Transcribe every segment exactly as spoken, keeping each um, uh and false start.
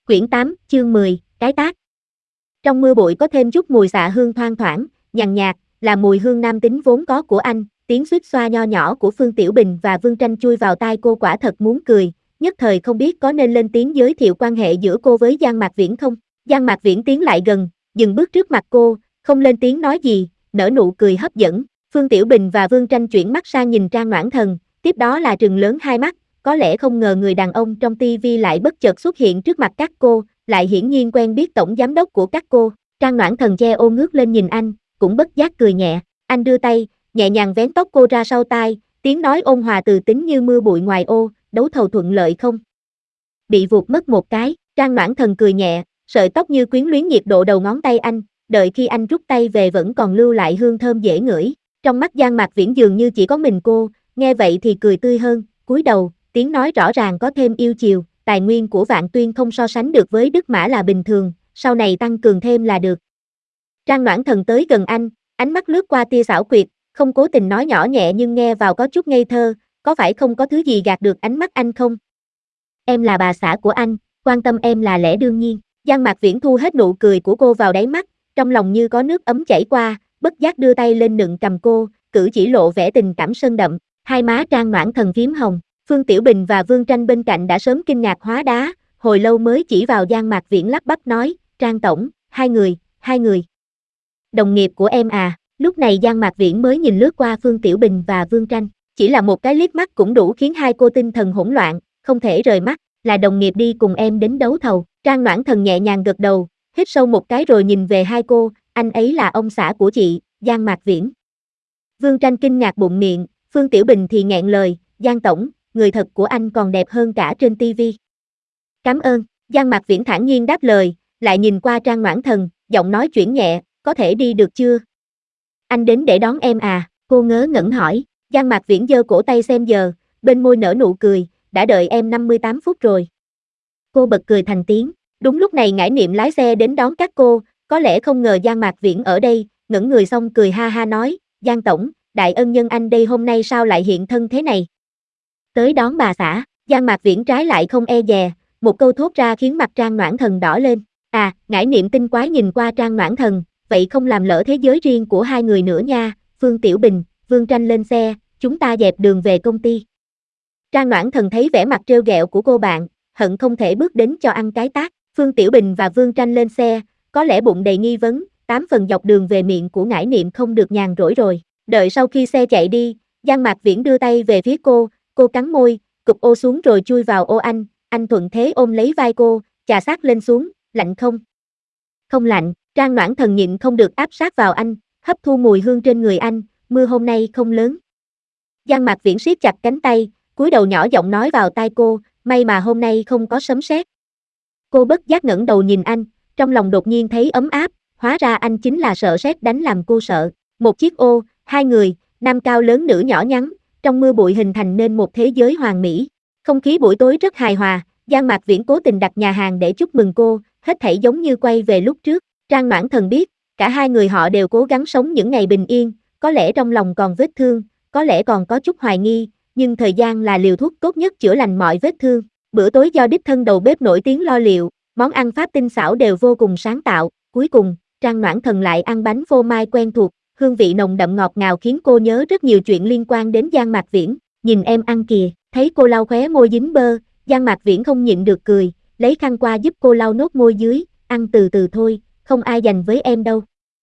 Quyển tám, chương mười, cái tác. Trong mưa bụi có thêm chút mùi xạ hương thoang thoảng, nhàn nhạt, là mùi hương nam tính vốn có của anh, tiếng suýt xoa nho nhỏ của Phương Tiểu Bình và Vương Tranh chui vào tai cô quả thật muốn cười, nhất thời không biết có nên lên tiếng giới thiệu quan hệ giữa cô với Giang Mạc Viễn không. Giang Mạc Viễn tiến lại gần, dừng bước trước mặt cô, không lên tiếng nói gì, nở nụ cười hấp dẫn. Phương Tiểu Bình và Vương Tranh chuyển mắt sang nhìn Trang Noãn Thần, tiếp đó là trừng lớn hai mắt, có lẽ không ngờ người đàn ông trong tivi lại bất chợt xuất hiện trước mặt các cô, lại hiển nhiên quen biết tổng giám đốc của các cô. Trang Noãn Thần che ô ngước lên nhìn anh, cũng bất giác cười nhẹ. Anh đưa tay, nhẹ nhàng vén tóc cô ra sau tai, tiếng nói ôn hòa từ tính như mưa bụi ngoài ô. Đấu thầu thuận lợi không? Bị vụt mất một cái. Trang Noãn Thần cười nhẹ, sợi tóc như quyến luyến nhiệt độ đầu ngón tay anh, đợi khi anh rút tay về vẫn còn lưu lại hương thơm dễ ngửi. Trong mắt Giang Mạc Viễn dường như chỉ có mình cô, nghe vậy thì cười tươi hơn, cúi đầu, tiếng nói rõ ràng có thêm yêu chiều. Tài nguyên của Vạn Tuyên không so sánh được với Đức Mã là bình thường, sau này tăng cường thêm là được. Trang Noãn Thần tới gần anh, ánh mắt lướt qua tia xảo quyệt, không cố tình nói nhỏ nhẹ nhưng nghe vào có chút ngây thơ, có phải không có thứ gì gạt được ánh mắt anh không? Em là bà xã của anh, quan tâm em là lẽ đương nhiên. Giang Mạc Viễn thu hết nụ cười của cô vào đáy mắt, trong lòng như có nước ấm chảy qua, bất giác đưa tay lên nựng cầm cô, cử chỉ lộ vẻ tình cảm sân đậm, hai má Trang Noãn Thần phím hồng. Phương Tiểu Bình và Vương Tranh bên cạnh đã sớm kinh ngạc hóa đá, hồi lâu mới chỉ vào Giang Mạc Viễn lắp bắp nói, Trang tổng, hai người, hai người. Đồng nghiệp của em à. Lúc này Giang Mạc Viễn mới nhìn lướt qua Phương Tiểu Bình và Vương Tranh, chỉ là một cái liếc mắt cũng đủ khiến hai cô tinh thần hỗn loạn, không thể rời mắt, là đồng nghiệp đi cùng em đến đấu thầu. Trang Noãn Thần nhẹ nhàng gật đầu, hít sâu một cái rồi nhìn về hai cô, anh ấy là ông xã của chị, Giang Mạc Viễn. Vương Tranh kinh ngạc bụng miệng, Phương Tiểu Bình thì nghẹn lời, Giang tổng, người thật của anh còn đẹp hơn cả trên tivi. Cảm ơn. Giang Mạc Viễn thản nhiên đáp lời, lại nhìn qua Trang Noãn Thần, giọng nói chuyển nhẹ, có thể đi được chưa? Anh đến để đón em à? Cô ngớ ngẩn hỏi. Giang Mạc Viễn giơ cổ tay xem giờ, bên môi nở nụ cười, đã đợi em năm mươi tám phút rồi. Cô bật cười thành tiếng. Đúng lúc này Ngải Niệm lái xe đến đón các cô, có lẽ không ngờ Giang Mạc Viễn ở đây, ngẩng người xong cười ha ha nói, Giang tổng, đại ân nhân anh đây hôm nay sao lại hiện thân thế này? Tới đón bà xã. Giang Mạc Viễn trái lại không e dè, một câu thốt ra khiến mặt Trang Noãn Thần đỏ lên. À, Ngải Niệm tinh quái nhìn qua Trang Noãn Thần, vậy không làm lỡ thế giới riêng của hai người nữa nha. Phương Tiểu Bình, Vương Tranh lên xe, chúng ta dẹp đường về công ty. Trang Noãn Thần thấy vẻ mặt trêu ghẹo của cô bạn, hận không thể bước đến cho ăn cái tát. Phương Tiểu Bình và Vương Tranh lên xe, có lẽ bụng đầy nghi vấn, tám phần dọc đường về miệng của Ngải Niệm không được nhàn rỗi rồi. Đợi sau khi xe chạy đi, Giang Mạc Viễn đưa tay về phía cô, cô cắn môi, cụp ô xuống rồi chui vào ô anh, anh thuận thế ôm lấy vai cô, chà sát lên xuống, lạnh không? Không lạnh. Trang Noãn Thần nhịn không được áp sát vào anh, hấp thu mùi hương trên người anh, mưa hôm nay không lớn. Giang Mạc Viễn siết chặt cánh tay, cúi đầu nhỏ giọng nói vào tai cô, may mà hôm nay không có sấm sét. Cô bất giác ngẩng đầu nhìn anh, trong lòng đột nhiên thấy ấm áp, hóa ra anh chính là sợ sét đánh làm cô sợ. Một chiếc ô, hai người, nam cao lớn nữ nhỏ nhắn, trong mưa bụi hình thành nên một thế giới hoàn mỹ. Không khí buổi tối rất hài hòa, Giang Mạc Viễn cố tình đặt nhà hàng để chúc mừng cô, hết thảy giống như quay về lúc trước. Trang Noãn Thần biết, cả hai người họ đều cố gắng sống những ngày bình yên, có lẽ trong lòng còn vết thương, có lẽ còn có chút hoài nghi, nhưng thời gian là liều thuốc tốt nhất chữa lành mọi vết thương. Bữa tối do đích thân đầu bếp nổi tiếng lo liệu, món ăn Pháp tinh xảo đều vô cùng sáng tạo, cuối cùng, Trang Noãn Thần lại ăn bánh phô mai quen thuộc, hương vị nồng đậm ngọt ngào khiến cô nhớ rất nhiều chuyện liên quan đến Giang Mạc Viễn. Nhìn em ăn kìa, thấy cô lau khóe môi dính bơ, Giang Mạc Viễn không nhịn được cười, lấy khăn qua giúp cô lau nốt môi dưới, ăn từ từ thôi, không ai dành với em đâu.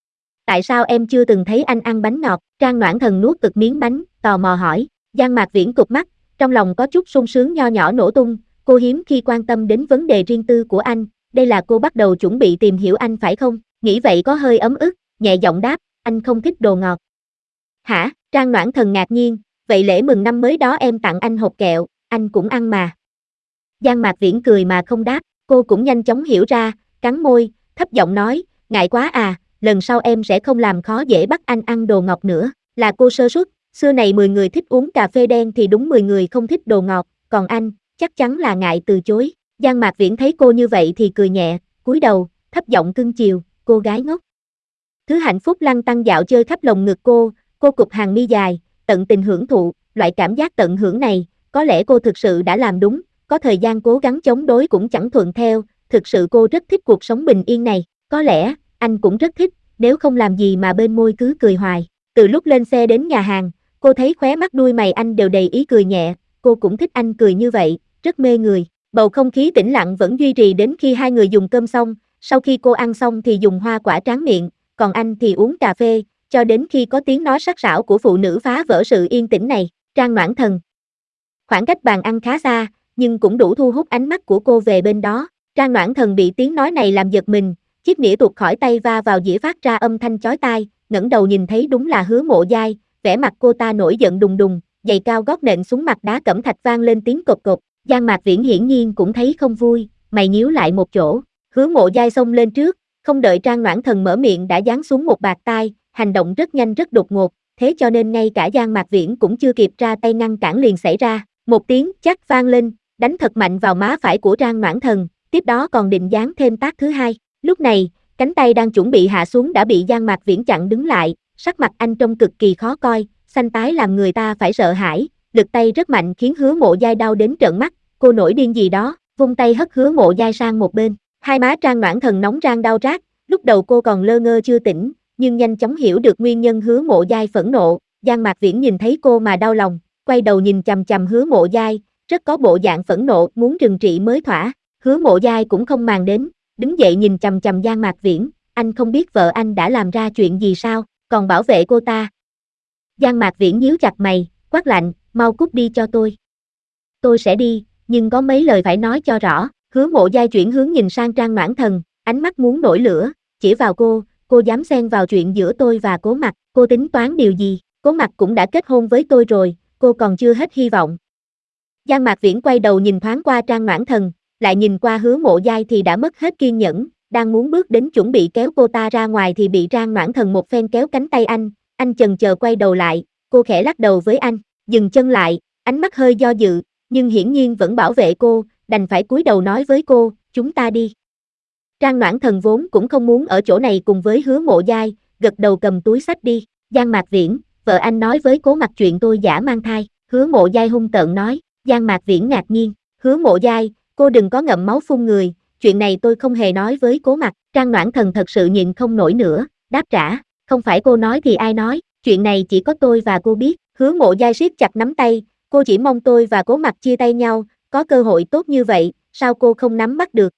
Tại sao em chưa từng thấy anh ăn bánh ngọt? Trang Noãn Thần nuốt cực miếng bánh, tò mò hỏi. Giang Mạc Viễn cụp mắt, trong lòng có chút sung sướng nho nhỏ nổ tung, cô hiếm khi quan tâm đến vấn đề riêng tư của anh, đây là cô bắt đầu chuẩn bị tìm hiểu anh phải không? Nghĩ vậy có hơi ấm ức, nhẹ giọng đáp, anh không thích đồ ngọt. Hả? Trang Noãn Thần ngạc nhiên, vậy lễ mừng năm mới đó em tặng anh hộp kẹo, anh cũng ăn mà. Giang Mạc Viễn cười mà không đáp, cô cũng nhanh chóng hiểu ra, cắn môi, thấp giọng nói, ngại quá à, lần sau em sẽ không làm khó dễ bắt anh ăn đồ ngọt nữa. Là cô sơ suất, xưa này mười người thích uống cà phê đen thì đúng mười người không thích đồ ngọt, còn anh, chắc chắn là ngại từ chối. Giang Mạc Viễn thấy cô như vậy thì cười nhẹ, cúi đầu, thấp giọng cưng chiều, cô gái ngốc. Thứ hạnh phúc lăn tăn dạo chơi khắp lồng ngực cô, cô cụp hàng mi dài, tận tình hưởng thụ, loại cảm giác tận hưởng này, có lẽ cô thực sự đã làm đúng, có thời gian cố gắng chống đối cũng chẳng thuận theo, thực sự cô rất thích cuộc sống bình yên này, có lẽ, anh cũng rất thích, nếu không làm gì mà bên môi cứ cười hoài. Từ lúc lên xe đến nhà hàng, cô thấy khóe mắt đuôi mày anh đều đầy ý cười nhẹ, cô cũng thích anh cười như vậy, rất mê người. Bầu không khí tĩnh lặng vẫn duy trì đến khi hai người dùng cơm xong, sau khi cô ăn xong thì dùng hoa quả tráng miệng, còn anh thì uống cà phê, cho đến khi có tiếng nói sắc sảo của phụ nữ phá vỡ sự yên tĩnh này. Trang Noãn Thần. Khoảng cách bàn ăn khá xa, nhưng cũng đủ thu hút ánh mắt của cô về bên đó. Trang Noãn Thần bị tiếng nói này làm giật mình, chiếc nĩa tuột khỏi tay va vào dĩa phát ra âm thanh chói tai, ngẩng đầu nhìn thấy đúng là Hứa Mộ Giai, vẻ mặt cô ta nổi giận đùng đùng, giày cao gót nện xuống mặt đá cẩm thạch vang lên tiếng cộp cộp. Giang Mạc Viễn hiển nhiên cũng thấy không vui, mày nhíu lại một chỗ. Hứa Mộ Giai xông lên trước, không đợi Trang Noãn Thần mở miệng đã giáng xuống một bạt tai, hành động rất nhanh rất đột ngột, thế cho nên ngay cả Giang Mạc Viễn cũng chưa kịp ra tay ngăn cản liền xảy ra. Một tiếng chắc vang lên, đánh thật mạnh vào má phải của Trang Noãn Thần, tiếp đó còn định giáng thêm tác thứ hai. Lúc này, cánh tay đang chuẩn bị hạ xuống đã bị Giang Mạc Viễn chặn đứng lại, sắc mặt anh trông cực kỳ khó coi, xanh tái làm người ta phải sợ hãi, lực tay rất mạnh khiến Hứa Mộ Giai đau đến trợn mắt, cô nổi điên gì đó, vung tay hất Hứa Mộ Giai sang một bên. Hai má Trang Noãn Thần nóng rang đau rát, lúc đầu cô còn lơ ngơ chưa tỉnh, nhưng nhanh chóng hiểu được nguyên nhân Hứa Mộ Giai phẫn nộ. Giang Mạc Viễn nhìn thấy cô mà đau lòng, quay đầu nhìn chằm chằm Hứa Mộ Giai, rất có bộ dạng phẫn nộ muốn trừng trị mới thỏa. Hứa Mộ Giai cũng không màng đến, đứng dậy nhìn chằm chằm Giang Mạc Viễn, anh không biết vợ anh đã làm ra chuyện gì sao, còn bảo vệ cô ta. Giang Mạc Viễn nhíu chặt mày, quát lạnh, mau cút đi cho tôi. Tôi sẽ đi, nhưng có mấy lời phải nói cho rõ. Hứa Mộ Giai chuyển hướng nhìn sang Trang Noãn Thần, ánh mắt muốn nổi lửa, chỉ vào cô, cô dám xen vào chuyện giữa tôi và Cố Mặc, cô tính toán điều gì? Cố Mặc cũng đã kết hôn với tôi rồi, cô còn chưa hết hy vọng. Giang Mạc Viễn quay đầu nhìn thoáng qua Trang Noãn Thần, lại nhìn qua Hứa Mộ Giai thì đã mất hết kiên nhẫn, đang muốn bước đến chuẩn bị kéo cô ta ra ngoài thì bị Trang Noãn Thần một phen kéo cánh tay anh, anh chần chờ quay đầu lại, cô khẽ lắc đầu với anh, dừng chân lại, ánh mắt hơi do dự, nhưng hiển nhiên vẫn bảo vệ cô, đành phải cúi đầu nói với cô, chúng ta đi. Trang Noãn Thần vốn cũng không muốn ở chỗ này cùng với Hứa Mộ Giai, gật đầu cầm túi xách đi. Giang Mạc Viễn, vợ anh nói với Cố Mặc chuyện tôi giả mang thai. Hứa Mộ Giai hung tợn nói. Giang Mạc Viễn ngạc nhiên, Hứa Mộ Giai, cô đừng có ngậm máu phun người, chuyện này tôi không hề nói với Cố Mặc. Trang Noãn Thần thật sự nhịn không nổi nữa, đáp trả, không phải cô nói thì ai nói, chuyện này chỉ có tôi và cô biết. Hứa Mộ Giai siết chặt nắm tay, cô chỉ mong tôi và Cố Mặc chia tay nhau, có cơ hội tốt như vậy, sao cô không nắm bắt được?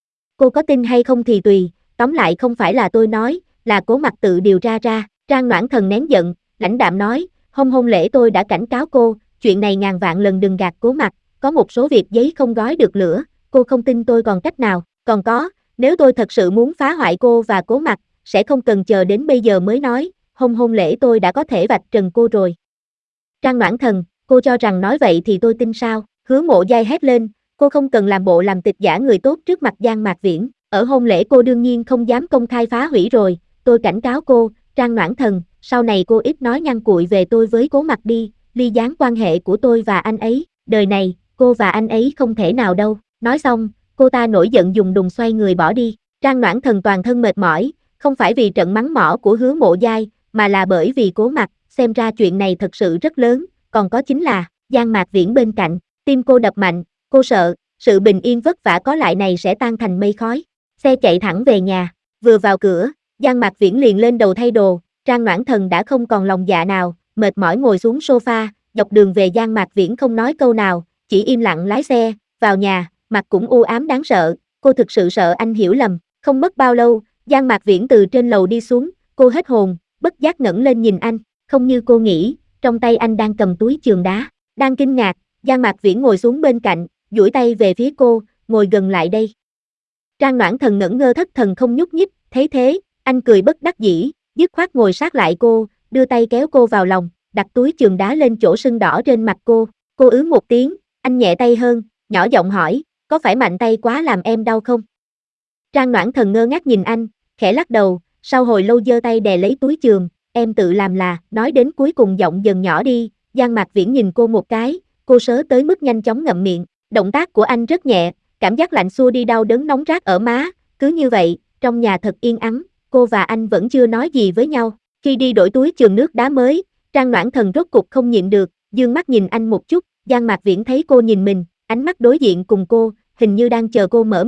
Cô có tin hay không thì tùy, tóm lại không phải là tôi nói, là Cố Mặc tự điều ra ra. Trang Noãn Thần nén giận, lãnh đạm nói, hôm hôn lễ tôi đã cảnh cáo cô, chuyện này ngàn vạn lần đừng gạt Cố Mặc, có một số việc giấy không gói được lửa, cô không tin tôi còn cách nào, còn có, nếu tôi thật sự muốn phá hoại cô và Cố Mặc, sẽ không cần chờ đến bây giờ mới nói, hôm hôn lễ tôi đã có thể vạch trần cô rồi. Trang Noãn Thần, cô cho rằng nói vậy thì tôi tin sao? Hứa Mộ Giai hét lên, cô không cần làm bộ làm tịch giả người tốt trước mặt Giang Mạc Viễn, ở hôn lễ cô đương nhiên không dám công khai phá hủy rồi, tôi cảnh cáo cô, Trang Noãn Thần, sau này cô ít nói nhăn cuội về tôi với Cố Mặc đi, ly gián quan hệ của tôi và anh ấy, đời này, cô và anh ấy không thể nào đâu. Nói xong, cô ta nổi giận dùng đùng xoay người bỏ đi. Trang Noãn Thần toàn thân mệt mỏi, không phải vì trận mắng mỏ của Hứa Mộ Giai, mà là bởi vì Cố Mặc, xem ra chuyện này thật sự rất lớn, còn có chính là, Giang Mạc Viễn bên cạnh, tim cô đập mạnh, cô sợ, sự bình yên vất vả có lại này sẽ tan thành mây khói. Xe chạy thẳng về nhà, vừa vào cửa, Giang Mạc Viễn liền lên đầu thay đồ, Trang Noãn Thần đã không còn lòng dạ nào, mệt mỏi ngồi xuống sofa, dọc đường về Giang Mạc Viễn không nói câu nào, chỉ im lặng lái xe, vào nhà, mặt cũng u ám đáng sợ, cô thực sự sợ anh hiểu lầm. Không mất bao lâu, Giang Mạc Viễn từ trên lầu đi xuống, cô hết hồn, bất giác ngẩng lên nhìn anh, không như cô nghĩ, trong tay anh đang cầm túi chườm đá, đang kinh ngạc, Giang Mạc Viễn ngồi xuống bên cạnh, duỗi tay về phía cô, ngồi gần lại đây. Trang Noãn Thần ngẩn ngơ thất thần không nhúc nhích, thấy thế, anh cười bất đắc dĩ, dứt khoát ngồi sát lại cô, đưa tay kéo cô vào lòng, đặt túi chườm đá lên chỗ sưng đỏ trên mặt cô, cô ứ một tiếng, anh nhẹ tay hơn, nhỏ giọng hỏi, có phải mạnh tay quá làm em đau không? Trang Noãn Thần ngơ ngác nhìn anh, khẽ lắc đầu, sau hồi lâu giơ tay đè lấy túi chườm, em tự làm là, nói đến cuối cùng giọng dần nhỏ đi, Giang Mạc Viễn nhìn cô một cái, cô sớ tới mức nhanh chóng ngậm miệng, động tác của anh rất nhẹ, cảm giác lạnh xua đi đau đớn nóng rát ở má, cứ như vậy, trong nhà thật yên ắng, cô và anh vẫn chưa nói gì với nhau. Khi đi đổi túi chườm nước đá mới, Trang Noãn Thần rốt cục không nhịn được, dương mắt nhìn anh một chút, Giang Mạc Viễn thấy cô nhìn mình, ánh mắt đối diện cùng cô, hình như đang chờ cô mở miệng,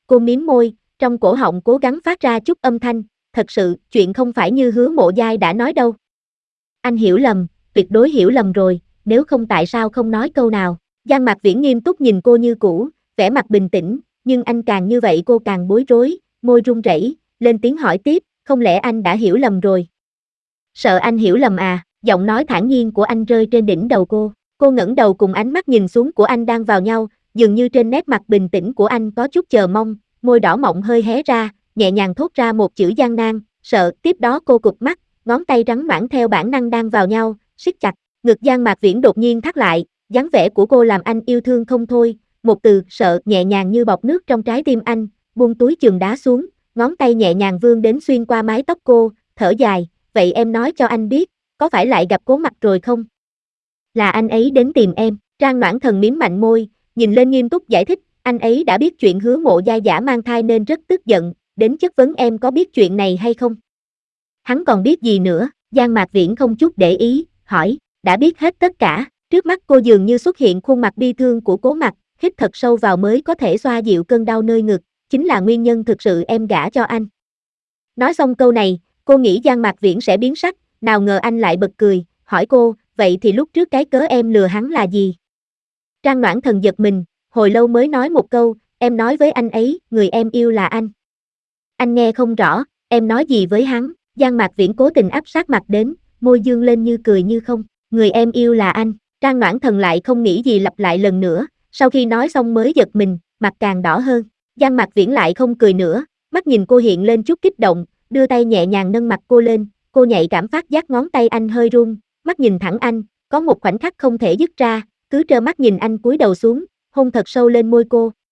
Cô mím môi, trong cổ họng cố gắng phát ra chút âm thanh, thật sự, chuyện không phải như Hứa Mộ Giai đã nói đâu. Anh hiểu lầm, tuyệt đối hiểu lầm rồi, nếu không tại sao không nói câu nào. Giang Mạc Viễn nghiêm túc nhìn cô như cũ, vẻ mặt bình tĩnh, nhưng anh càng như vậy cô càng bối rối, môi run rẩy, lên tiếng hỏi tiếp, không lẽ anh đã hiểu lầm rồi? Sợ anh hiểu lầm à? Giọng nói thản nhiên của anh rơi trên đỉnh đầu cô. Cô ngẩng đầu cùng ánh mắt nhìn xuống của anh đang vào nhau, dường như trên nét mặt bình tĩnh của anh có chút chờ mong, môi đỏ mọng hơi hé ra, nhẹ nhàng thốt ra một chữ gian nan, sợ. Tiếp đó cô cụp mắt, ngón tay trắng nõn theo bản năng đang vào nhau, siết chặt. Ngực Giang Mạc Viễn đột nhiên thắt lại, dáng vẻ của cô làm anh yêu thương không thôi, một từ sợ nhẹ nhàng như bọt nước trong trái tim anh, buông túi chườm đá xuống, ngón tay nhẹ nhàng vươn đến xuyên qua mái tóc cô, thở dài, vậy em nói cho anh biết, có phải lại gặp Cố Mặc rồi không? Là anh ấy đến tìm em. Trang Noãn Thần mím mạnh môi, nhìn lên nghiêm túc giải thích, anh ấy đã biết chuyện Hứa Mộ Giai giả mang thai nên rất tức giận, đến chất vấn em có biết chuyện này hay không. Hắn còn biết gì nữa? Giang Mạc Viễn không chút để ý, hỏi, đã biết hết tất cả. Trước mắt cô dường như xuất hiện khuôn mặt bi thương của Cố Mặc, hít thật sâu vào mới có thể xoa dịu cơn đau nơi ngực, chính là nguyên nhân thực sự em gả cho anh. Nói xong câu này, cô nghĩ Giang Mạc Viễn sẽ biến sắc, nào ngờ anh lại bật cười, hỏi cô, vậy thì lúc trước cái cớ em lừa hắn là gì? Trang Noãn Thần giật mình, hồi lâu mới nói một câu, em nói với anh ấy, người em yêu là anh. Anh nghe không rõ, em nói gì với hắn? Giang Mạc Viễn cố tình áp sát mặt đến, môi dương lên như cười như không, người em yêu là anh. Trang Noãn Thần lại không nghĩ gì lặp lại lần nữa, sau khi nói xong mới giật mình, mặt càng đỏ hơn. Giang Mạc Viễn lại không cười nữa, mắt nhìn cô hiện lên chút kích động, đưa tay nhẹ nhàng nâng mặt cô lên, cô nhạy cảm phát giác ngón tay anh hơi run, mắt nhìn thẳng anh, có một khoảnh khắc không thể dứt ra, cứ trơ mắt nhìn anh cúi đầu xuống, hôn thật sâu lên môi cô,